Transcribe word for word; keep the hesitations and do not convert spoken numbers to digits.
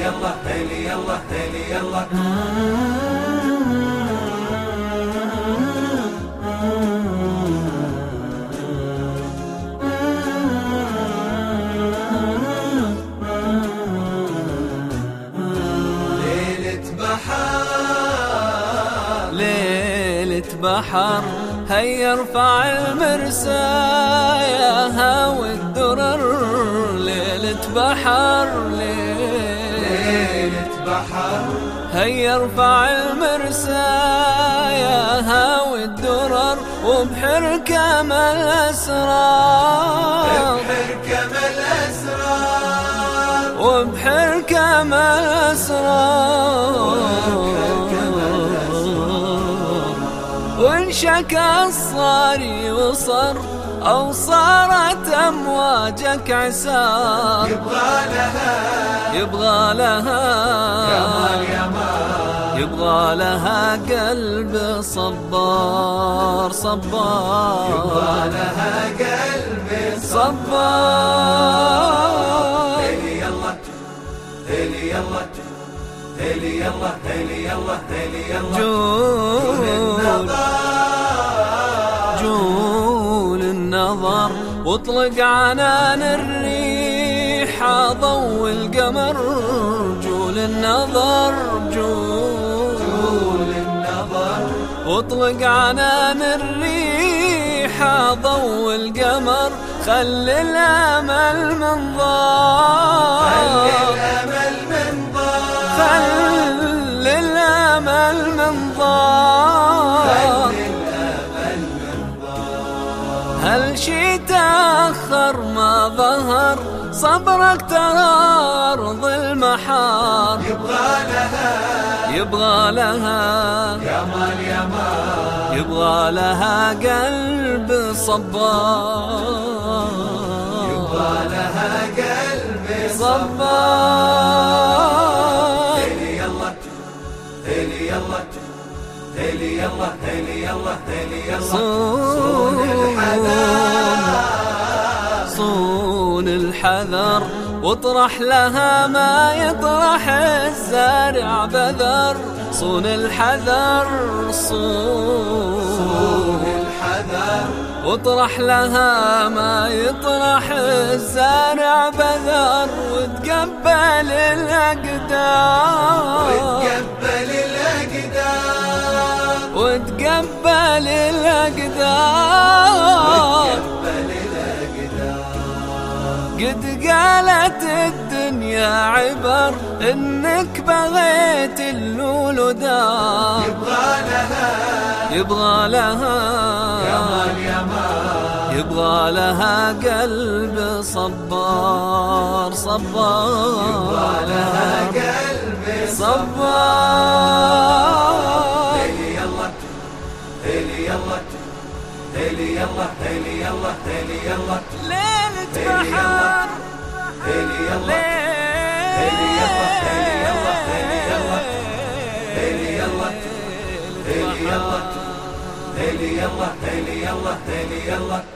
يلا هيلي يلا هيلي يلا. ليلة بحر ليلة بحر هيا ارفع المرسايا والدرر. ليلة بحر ليلة بحر هيا ارفع المرسايا والدرر وبحر كما الأسرار. بحر كما الأسرار وبحر كما الأسرار وانشكى الصاري وصر أو صارت أمواجك عسار. يبغى لها يبغى لها يمان يمان يبغى لها قلب صبار صبار. يبغى لها قلب صبار. هيلي يلا هيلي يلا هيلي يلا هيلي يلا هيلي يلا. جول النظر جول النظر واطلق عنان الريح ضوء القمر. جول النظر جول جول النظر واطلق عنان الريح ضوء القمر. خل الامل منظار. خلي الأمل منظار. خل الامل منظار. خلي الأمل منظار. هل شي تأخر ما ظهر صبرك ترى أرض المحار. يبغى لها يبغى لها يمان يمان يبغى لها قلب صبار. يبغى لها قلب صبار. هيلي يلا هيلي يلا هيلي يلا هيلي يلا هيلي يلا. صون الحذر صون الحذر واطرح لها ما يطرح الزارع بذر. صون الحذر صون الحذر واطرح لها ما يطرح الزارع بذر. وتقبل الأقدار. وتقبل الأقدار. وتقبل الأقدار. وتقبل الأقدار. قد قالت الدنيا عبر إنك بغيت اللول دار. يبغى لها يبغى لها يمان يمان يبغى لها قلب صبار صبار. يبغى لها قلب صبار. هيلي يلا هيلي يلا هيلي يلا هيلي يلا هيلي يلا. ليلة بحر هيلي يلا هيلي يلا هيلي يلا هيلي يلا هيلي يلا هيلي يلا هيلي يلا هيلي يلا هيلي يلا.